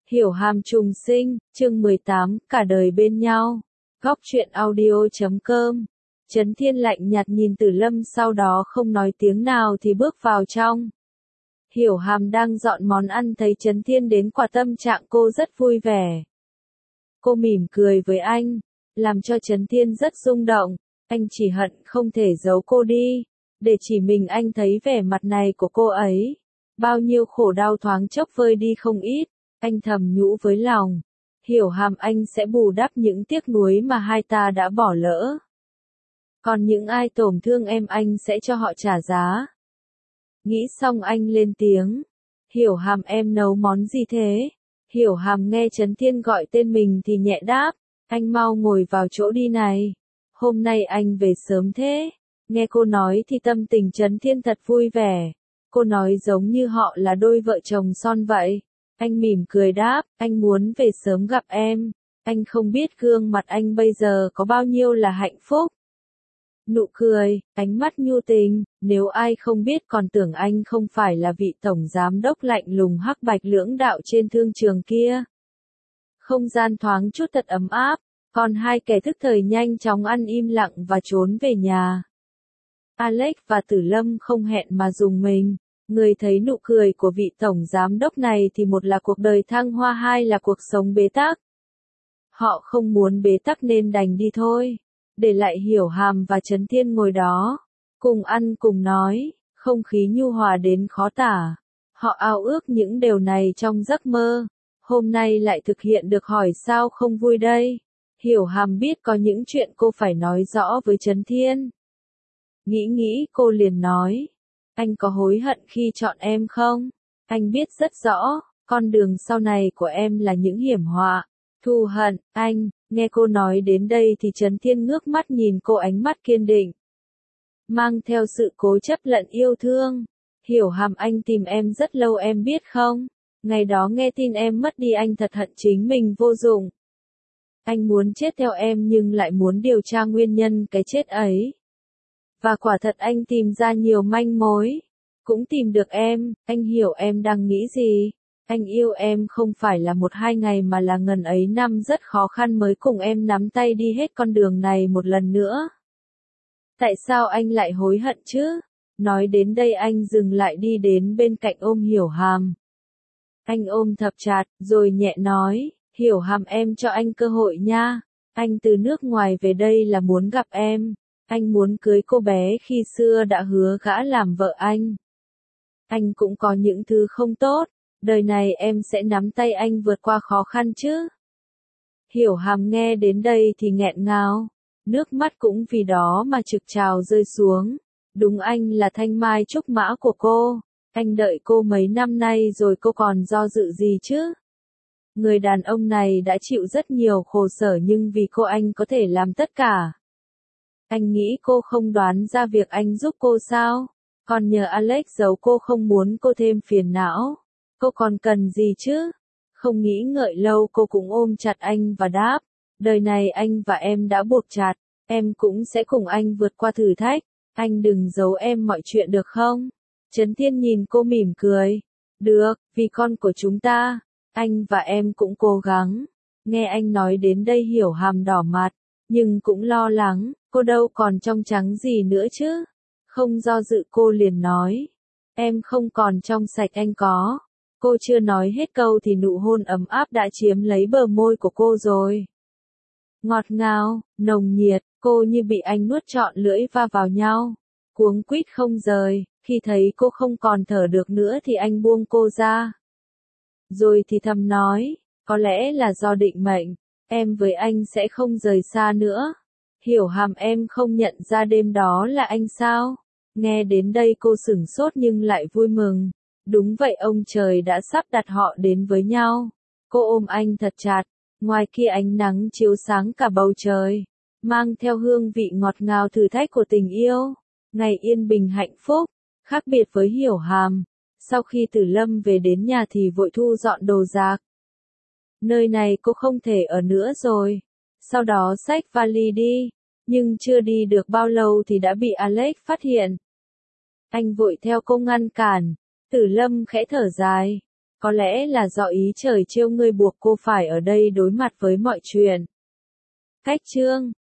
Hiểu hàm trùng sinh, chương 18, cả đời bên nhau. Góc truyện audio.com. Trấn Thiên lạnh nhạt nhìn Tử Lâm, sau đó không nói tiếng nào thì bước vào trong. Hiểu hàm đang dọn món ăn thấy Trấn Thiên đến, quả tâm trạng cô rất vui vẻ. Cô mỉm cười với anh, làm cho Trấn Thiên rất rung động. Anh chỉ hận không thể giấu cô đi, để chỉ mình anh thấy vẻ mặt này của cô ấy. Bao nhiêu khổ đau thoáng chốc vơi đi không ít. Anh thầm nhủ với lòng, Hiểu hàm anh sẽ bù đắp những tiếc nuối mà hai ta đã bỏ lỡ. Còn những ai tổn thương em anh sẽ cho họ trả giá. Nghĩ xong anh lên tiếng, Hiểu hàm em nấu món gì thế? Hiểu hàm nghe Trấn Thiên gọi tên mình thì nhẹ đáp, anh mau ngồi vào chỗ đi này. Hôm nay anh về sớm thế. Nghe cô nói thì tâm tình Trấn Thiên thật vui vẻ. Cô nói giống như họ là đôi vợ chồng son vậy. Anh mỉm cười đáp, anh muốn về sớm gặp em. Anh không biết gương mặt anh bây giờ có bao nhiêu là hạnh phúc. Nụ cười, ánh mắt nhu tình, nếu ai không biết còn tưởng anh không phải là vị tổng giám đốc lạnh lùng hắc bạch lưỡng đạo trên thương trường kia. Không gian thoáng chút thật ấm áp, còn hai kẻ thức thời nhanh chóng ăn im lặng và trốn về nhà. Alex và Tử Lâm không hẹn mà dùng mình. Người thấy nụ cười của vị tổng giám đốc này thì một là cuộc đời thăng hoa, hai là cuộc sống bế tắc. Họ không muốn bế tắc nên đành đi thôi. Để lại Hiểu hàm và Trấn Thiên ngồi đó. Cùng ăn cùng nói, không khí nhu hòa đến khó tả. Họ ao ước những điều này trong giấc mơ. Hôm nay lại thực hiện được, hỏi sao không vui đây. Hiểu hàm biết có những chuyện cô phải nói rõ với Trấn Thiên. Nghĩ cô liền nói. Anh có hối hận khi chọn em không? Anh biết rất rõ, con đường sau này của em là những hiểm họa, thù hận. Anh, nghe cô nói đến đây thì Trấn Thiên ngước mắt nhìn cô, ánh mắt kiên định, mang theo sự cố chấp lẫn yêu thương. Hiểu hàm anh tìm em rất lâu em biết không? Ngày đó nghe tin em mất đi anh thật hận chính mình vô dụng. Anh muốn chết theo em nhưng lại muốn điều tra nguyên nhân cái chết ấy. Và quả thật anh tìm ra nhiều manh mối, cũng tìm được em. Anh hiểu em đang nghĩ gì. Anh yêu em không phải là một hai ngày mà là ngần ấy năm rất khó khăn mới cùng em nắm tay đi hết con đường này một lần nữa. Tại sao anh lại hối hận chứ? Nói đến đây anh dừng lại, đi đến bên cạnh ôm Hiểu hàm. Anh ôm thật chặt, rồi nhẹ nói, Hiểu hàm em cho anh cơ hội nha. Anh từ nước ngoài về đây là muốn gặp em. Anh muốn cưới cô bé khi xưa đã hứa gả làm vợ anh. Anh cũng có những thứ không tốt, đời này em sẽ nắm tay anh vượt qua khó khăn chứ. Hiểu hàm nghe đến đây thì nghẹn ngào, nước mắt cũng vì đó mà trực trào rơi xuống. Đúng, anh là thanh mai trúc mã của cô. Anh đợi cô mấy năm nay rồi cô còn do dự gì chứ? Người đàn ông này đã chịu rất nhiều khổ sở nhưng vì cô anh có thể làm tất cả. Anh nghĩ cô không đoán ra việc anh giúp cô sao? Còn nhờ Alex giấu cô không muốn cô thêm phiền não. Cô còn cần gì chứ? Không nghĩ ngợi lâu cô cũng ôm chặt anh và đáp. Đời này anh và em đã buộc chặt. Em cũng sẽ cùng anh vượt qua thử thách. Anh đừng giấu em mọi chuyện được không? Trấn Thiên nhìn cô mỉm cười. Được, vì con của chúng ta. Anh và em cũng cố gắng. Nghe anh nói đến đây Hiểu hàm đỏ mặt. Nhưng cũng lo lắng, cô đâu còn trong trắng gì nữa chứ. Không do dự cô liền nói. Em không còn trong sạch, anh có. Cô chưa nói hết câu thì nụ hôn ấm áp đã chiếm lấy bờ môi của cô rồi. Ngọt ngào, nồng nhiệt, cô như bị anh nuốt trọn lưỡi va vào nhau. Cuống quýt không rời, khi thấy cô không còn thở được nữa thì anh buông cô ra. Rồi thì thầm nói, có lẽ là do định mệnh. Em với anh sẽ không rời xa nữa. Hiểu hàm em không nhận ra đêm đó là anh sao? Nghe đến đây cô sửng sốt nhưng lại vui mừng. Đúng vậy, ông trời đã sắp đặt họ đến với nhau. Cô ôm anh thật chặt. Ngoài kia ánh nắng chiếu sáng cả bầu trời, mang theo hương vị ngọt ngào thử thách của tình yêu. Ngày yên bình hạnh phúc. Khác biệt với Hiểu hàm, sau khi Tử Lâm về đến nhà thì vội thu dọn đồ đạc. Nơi này cô không thể ở nữa rồi. Sau đó xách vali đi, nhưng chưa đi được bao lâu thì đã bị Alex phát hiện. Anh vội theo cô ngăn cản. Tử Lâm khẽ thở dài. Có lẽ là do ý trời trêu ngươi buộc cô phải ở đây đối mặt với mọi chuyện. Cách chương